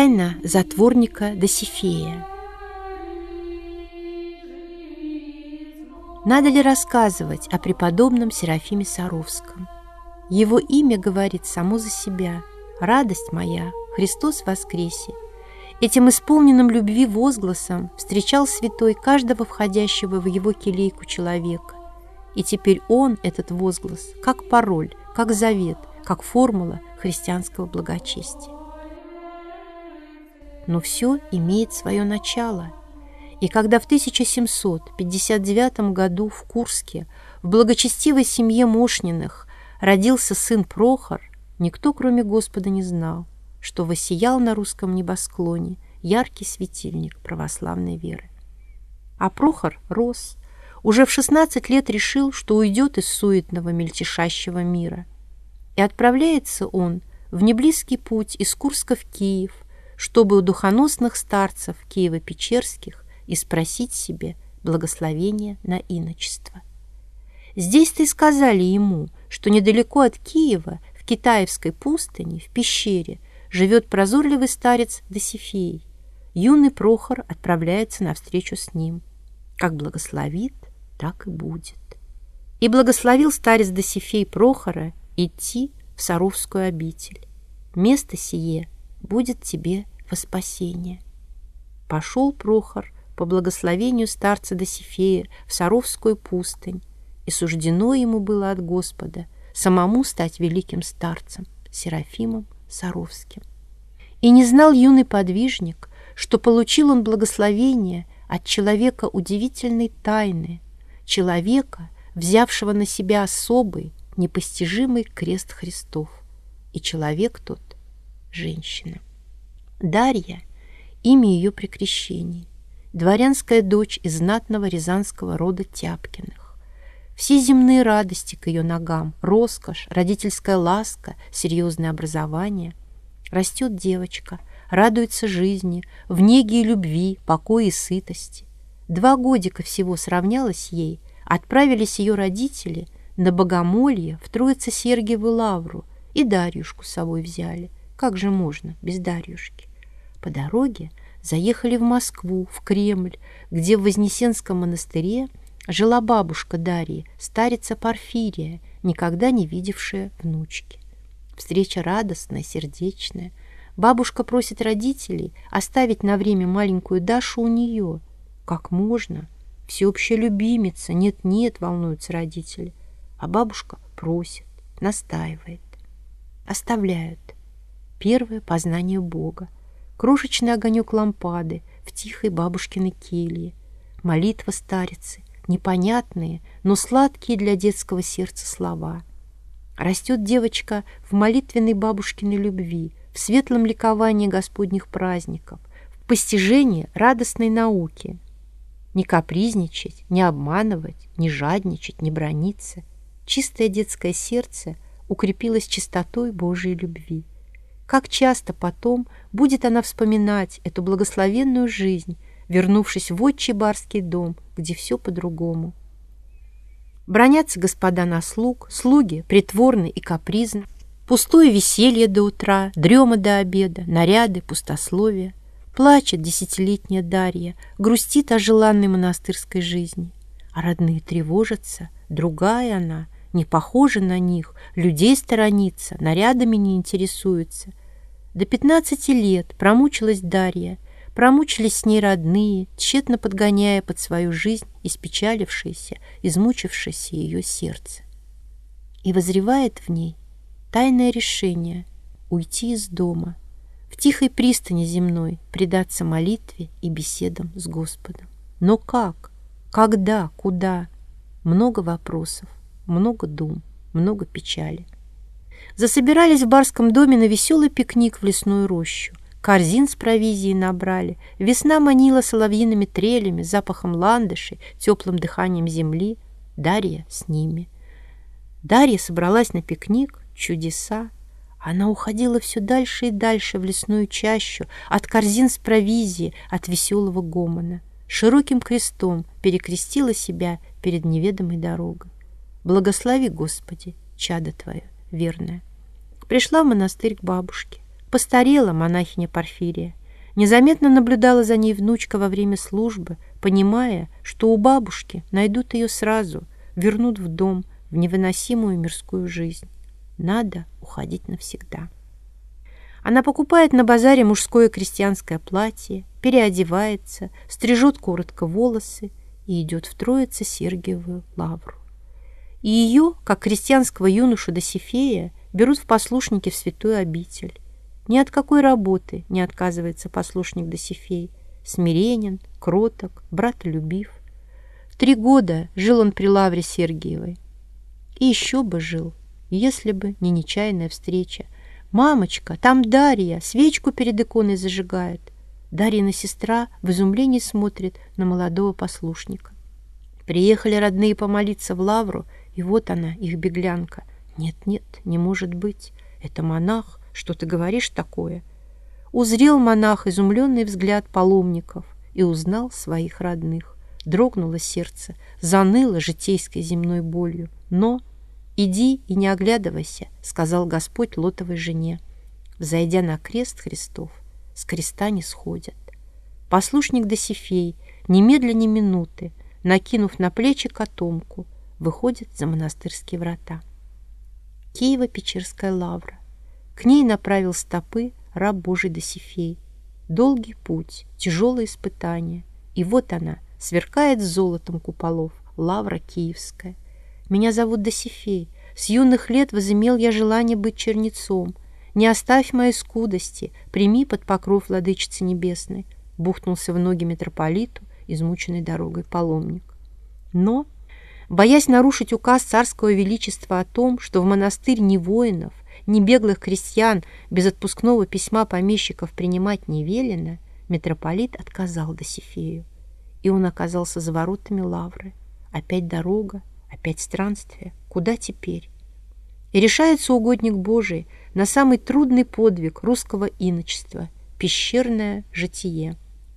Тайна затворника Досифея. Надо ли рассказывать о преподобном Серафиме Саровском? Его имя говорит само за себя. «Радость моя, Христос воскресе!» Этим исполненным любви возгласом встречал святой каждого входящего в его келейку человека. И теперь он, этот возглас, как пароль, как завет, как формула христианского благочестия. Но все имеет свое начало. И когда в 1759 году в Курске в благочестивой семье Мошниных родился сын Прохор, никто, кроме Господа, не знал, что воссиял на русском небосклоне яркий светильник православной веры. А Прохор рос, уже в 16 лет решил, что уйдет из суетного мельтешащего мира. И отправляется он в неблизкий путь из Курска в Киев, чтобы у духоносных старцев Киево-Печерских и спросить себе благословения на иночество. Здесь-то и сказали ему, что недалеко от Киева, в Китаевской пустыне, в пещере, живет прозорливый старец Досифей. Юный Прохор отправляется навстречу с ним. Как благословит, так и будет. И благословил старец Досифей Прохора идти в Саровскую обитель. Место сие будет тебе во спасение. Пошел Прохор по благословению старца Досифея в Саровскую пустынь, и суждено ему было от Господа самому стать великим старцем Серафимом Саровским. И не знал юный подвижник, что получил он благословение от человека удивительной тайны, человека, взявшего на себя особый, непостижимый крест Христов. И человек тот — женщина. Дарья — имя ее при крещении, дворянская дочь из знатного рязанского рода Тяпкиных. Все земные радости к ее ногам, роскошь, родительская ласка, серьезное образование. Растет девочка, радуется жизни, в неге и любви, покое и сытости. 2 годика всего сравнялось ей, отправились ее родители на богомолье в Троице-Сергиеву лавру и Дарьюшку с собой взяли. Как же можно без Дарьюшки? По дороге заехали в Москву, в Кремль, где в Вознесенском монастыре жила бабушка Дарьи, старица Порфирия, никогда не видевшая внучки. Встреча радостная, сердечная. Бабушка просит родителей оставить на время маленькую Дашу у нее. Как можно? Всеобщая любимица. Нет-нет, волнуются родители. А бабушка просит, настаивает. Оставляют. Первое познание Бога. Крошечный огонек лампады в тихой бабушкиной келье. Молитва старицы. Непонятные, но сладкие для детского сердца слова. Растет девочка в молитвенной бабушкиной любви, в светлом ликовании Господних праздников, в постижении радостной науки. Не капризничать, не обманывать, не жадничать, не браниться. Чистое детское сердце укрепилось чистотой Божией любви. Как часто потом будет она вспоминать эту благословенную жизнь, вернувшись в отчий барский дом, где все по-другому. Бранятся господа на слуг, слуги притворны и капризны, пустое веселье до утра, дрема до обеда, наряды, пустословие. Плачет 10-летняя Дарья, грустит о желанной монастырской жизни. А родные тревожатся, другая она, не похожа на них, людей сторонится, нарядами не интересуется. До 15 лет промучилась Дарья, промучились с ней родные, тщетно подгоняя под свою жизнь испечалившееся, измучившееся ее сердце. И возревает в ней тайное решение уйти из дома, в тихой пристани земной предаться молитве и беседам с Господом. Но как? Когда? Куда? Много вопросов, много дум, много печали. Засобирались в барском доме на веселый пикник в лесную рощу. Корзин с провизией набрали. Весна манила соловьиными трелями, запахом ландышей, теплым дыханием земли. Дарья с ними. Дарья собралась на пикник. Чудеса. Она уходила все дальше и дальше в лесную чащу, от корзин с провизией, от веселого гомона. Широким крестом перекрестила себя перед неведомой дорогой. Благослови, Господи, чадо Твое верное. Пришла в монастырь к бабушке. Постарела монахиня Порфирия. Незаметно наблюдала за ней внучка во время службы, понимая, что у бабушки найдут ее сразу, вернут в дом, в невыносимую мирскую жизнь. Надо уходить навсегда. Она покупает на базаре мужское крестьянское платье, переодевается, стрижет коротко волосы и идет в Троице-Сергиевую лавру. И ее, как крестьянского юношу Досифея, берут в послушники в святую обитель. Ни от какой работы не отказывается послушник Досифей. Смиренен, кроток, братолюбив. 3 года жил он при лавре Сергиевой. И еще бы жил, если бы не нечаянная встреча. «Мамочка, там Дарья, свечку перед иконой зажигает». Дарьина сестра в изумлении смотрит на молодого послушника. Приехали родные помолиться в лавру, и вот она, их беглянка. «Нет-нет, не может быть, это монах, что ты говоришь такое?» Узрел монах изумленный взгляд паломников и узнал своих родных. Дрогнуло сердце, заныло житейской земной болью. Но «иди и не оглядывайся», — сказал Господь Лотовой жене. Взойдя на крест Христов, с креста не сходят. Послушник Досифей, немедля ни минуты, накинув на плечи котомку, выходит за монастырские врата. Киево-Печерская лавра. К ней направил стопы раб Божий Досифей. Долгий путь, тяжелые испытания. И вот она, сверкает золотом куполов, лавра Киевская. Меня зовут Досифей. С юных лет возымел я желание быть чернецом. Не оставь моей скудости, прими под покров Владычицы Небесной. Бухнулся в ноги митрополиту, измученный дорогой паломник. Но, боясь нарушить указ царского величества о том, что в монастырь ни воинов, ни беглых крестьян без отпускного письма помещиков принимать не велено, митрополит отказал Досифею, и он оказался за воротами лавры. Опять дорога, опять странствие. Куда теперь? И решается угодник Божий на самый трудный подвиг русского иночества – пещерное житие.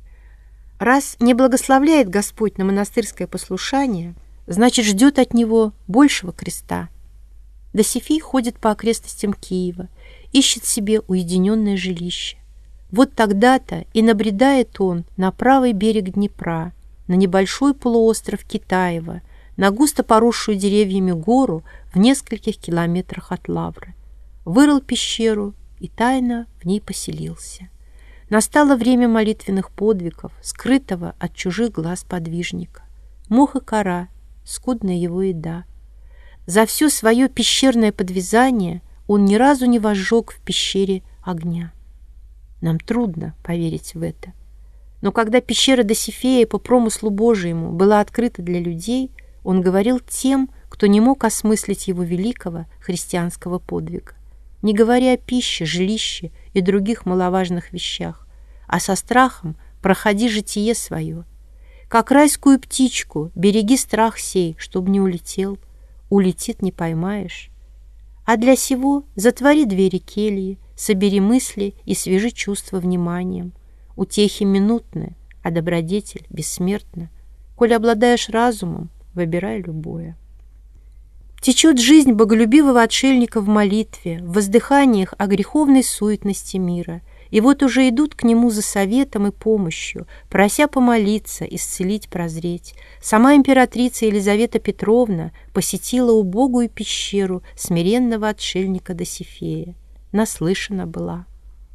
Раз не благословляет Господь на монастырское послушание, значит, ждет от него большего креста. Досифей ходит по окрестностям Киева, ищет себе уединенное жилище. Вот тогда-то и набредает он на правый берег Днепра, на небольшой полуостров Китаева, на густо поросшую деревьями гору в нескольких километрах от лавры. Вырыл пещеру и тайно в ней поселился. Настало время молитвенных подвигов, скрытого от чужих глаз подвижника. Мох и кора, скудная его еда. За все свое пещерное подвязание он ни разу не возжег в пещере огня. Нам трудно поверить в это. Но когда пещера Досифея по промыслу Божьему была открыта для людей, он говорил тем, кто не мог осмыслить его великого христианского подвига, не говоря о пище, жилище и других маловажных вещах, а со страхом проходи житие свое. Как райскую птичку береги страх сей, чтоб не улетел. Улетит, не поймаешь. А для сего затвори двери кельи, собери мысли и свяжи чувства вниманием. Утехи минутны, а добродетель бессмертна. Коль обладаешь разумом, выбирай любое. Течет жизнь боголюбивого отшельника в молитве, в воздыханиях о греховной суетности мира. И вот уже идут к нему за советом и помощью, прося помолиться, исцелить, прозреть. Сама императрица Елизавета Петровна посетила убогую пещеру смиренного отшельника Досифея. Наслышана была.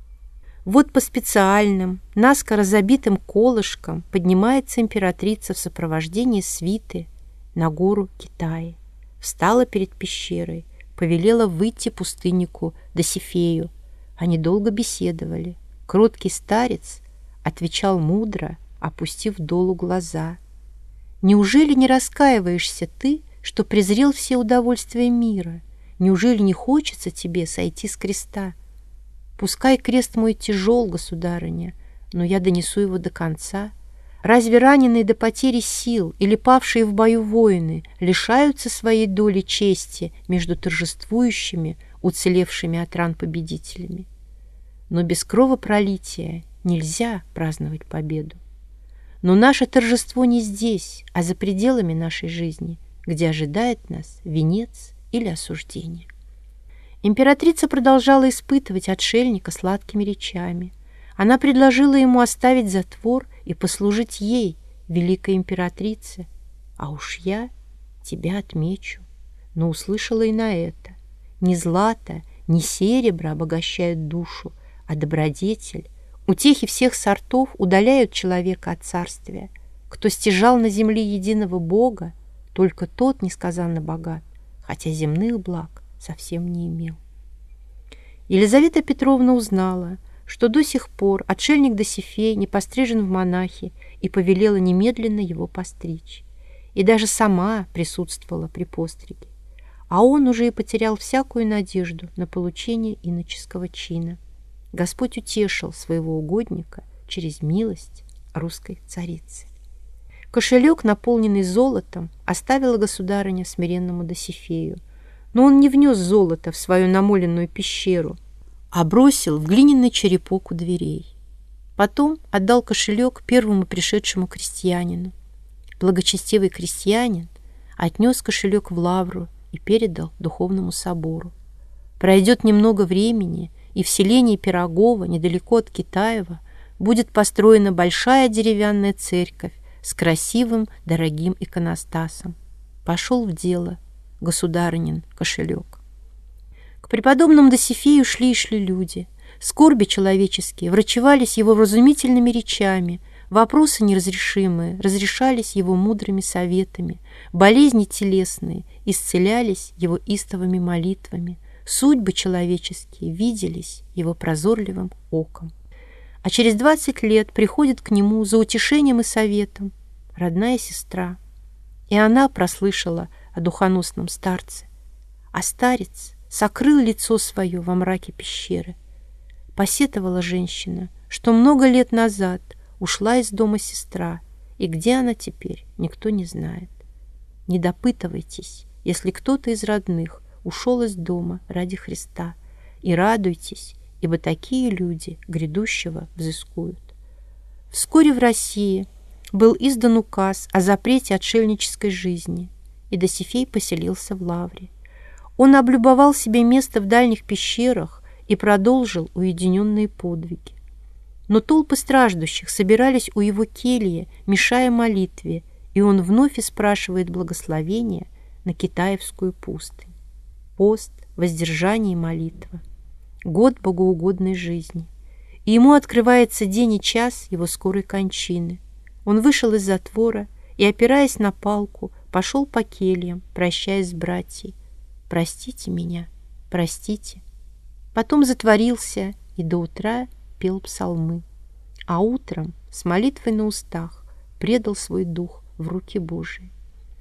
Вот по специальным, наскоро забитым колышкам поднимается императрица в сопровождении свиты на гору Китая. Встала перед пещерой, повелела выйти пустыннику Досифею. Они долго беседовали. Кроткий старец отвечал мудро, опустив долу глаза. «Неужели не раскаиваешься ты, что презрел все удовольствия мира? Неужели не хочется тебе сойти с креста? Пускай крест мой тяжел, государыня, но я донесу его до конца. Разве раненые до потери сил или павшие в бою воины лишаются своей доли чести между торжествующими, уцелевшими от ран победителями? Но без кровопролития нельзя праздновать победу. Но наше торжество не здесь, а за пределами нашей жизни, где ожидает нас венец или осуждение. Императрица продолжала испытывать отшельника сладкими речами. Она предложила ему оставить затвор и послужить ей, великой императрице. «А уж я тебя отмечу». Но услышала и на это. Не злато, не серебро обогащают душу, а добродетель. Утехи всех сортов удаляют человека от царствия. Кто стяжал на земле единого Бога, только тот несказанно богат, хотя земных благ совсем не имел. Елизавета Петровна узнала, что до сих пор отшельник Досифей не пострижен в монахи, и повелела немедленно его постричь. И даже сама присутствовала при постриге. А он уже и потерял всякую надежду на получение иноческого чина. Господь утешил своего угодника через милость русской царицы. Кошелек, наполненный золотом, оставила государыня смиренному Досифею, но он не внес золото в свою намоленную пещеру, а бросил в глиняный черепок у дверей. Потом отдал кошелек первому пришедшему крестьянину. Благочестивый крестьянин отнес кошелек в лавру и передал духовному собору. Пройдет немного времени, и в селении Пирогово, недалеко от Китаева, будет построена большая деревянная церковь с красивым, дорогим иконостасом. Пошел в дело государынин кошелек. К преподобному Досифею шли и шли люди. Скорби человеческие врачевались его вразумительными речами, вопросы неразрешимые разрешались его мудрыми советами, болезни телесные исцелялись его истовыми молитвами, судьбы человеческие виделись его прозорливым оком. А через 20 лет приходит к нему за утешением и советом родная сестра, и она прослышала о духоносном старце, а старец сокрыл лицо свое во мраке пещеры. Посетовала женщина, что много лет назад ушла из дома сестра, и где она теперь, никто не знает. Не допытывайтесь, если кто-то из родных ушел из дома ради Христа, и радуйтесь, ибо такие люди грядущего взыскуют. Вскоре в России был издан указ о запрете отшельнической жизни, и Досифей поселился в лавре. Он облюбовал себе место в дальних пещерах и продолжил уединенные подвиги. Но толпы страждущих собирались у его кельи, мешая молитве, и он вновь спрашивает благословения на Китаевскую пустынь. Пост, воздержание и молитва. Год богоугодной жизни. И ему открывается день и час его скорой кончины. Он вышел из затвора и, опираясь на палку, пошел по кельям, прощаясь с братьей. «Простите меня, простите». Потом затворился и до утра пел псалмы, а утром с молитвой на устах предал свой дух в руки Божии.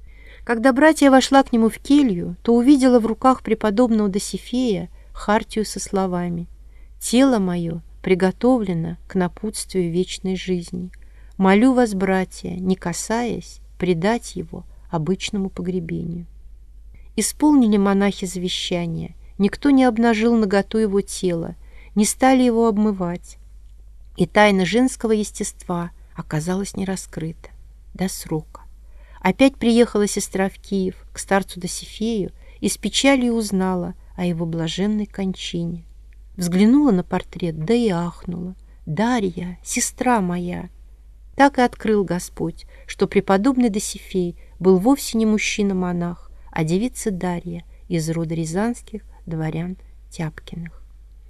Когда братья вошла к нему в келью, то увидела в руках преподобного Досифея хартию со словами: «Тело мое приготовлено к напутствию вечной жизни. Молю вас, братья, не касаясь, предать его обычному погребению». Исполнили монахи завещание, никто не обнажил наготу его тела, не стали его обмывать, и тайна женского естества оказалась не раскрыта до срока. Опять приехала сестра в Киев к старцу Досифею и с печалью узнала о его блаженной кончине. Взглянула на портрет, да и ахнула: «Дарья, сестра моя!» Так и открыл Господь, что преподобный Досифей был вовсе не мужчина-монах, а девица Дарья из рода рязанских дворян Тяпкиных.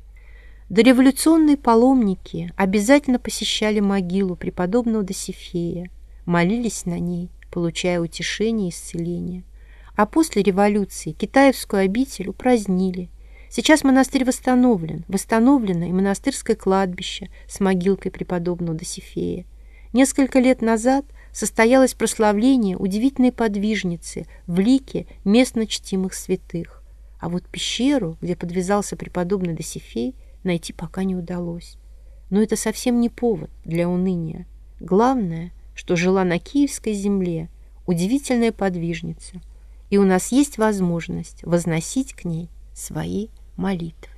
Дореволюционные паломники обязательно посещали могилу преподобного Досифея, молились на ней, получая утешение и исцеление. А после революции Китаевскую обитель упразднили. Сейчас монастырь восстановлено и монастырское кладбище с могилкой преподобного Досифея. Несколько лет назад состоялось прославление удивительной подвижницы в лике местно чтимых святых. А вот пещеру, где подвязался преподобный Досифей, найти пока не удалось. Но это совсем не повод для уныния. Главное, что жила на Киевской земле удивительная подвижница, и у нас есть возможность возносить к ней свои молитвы.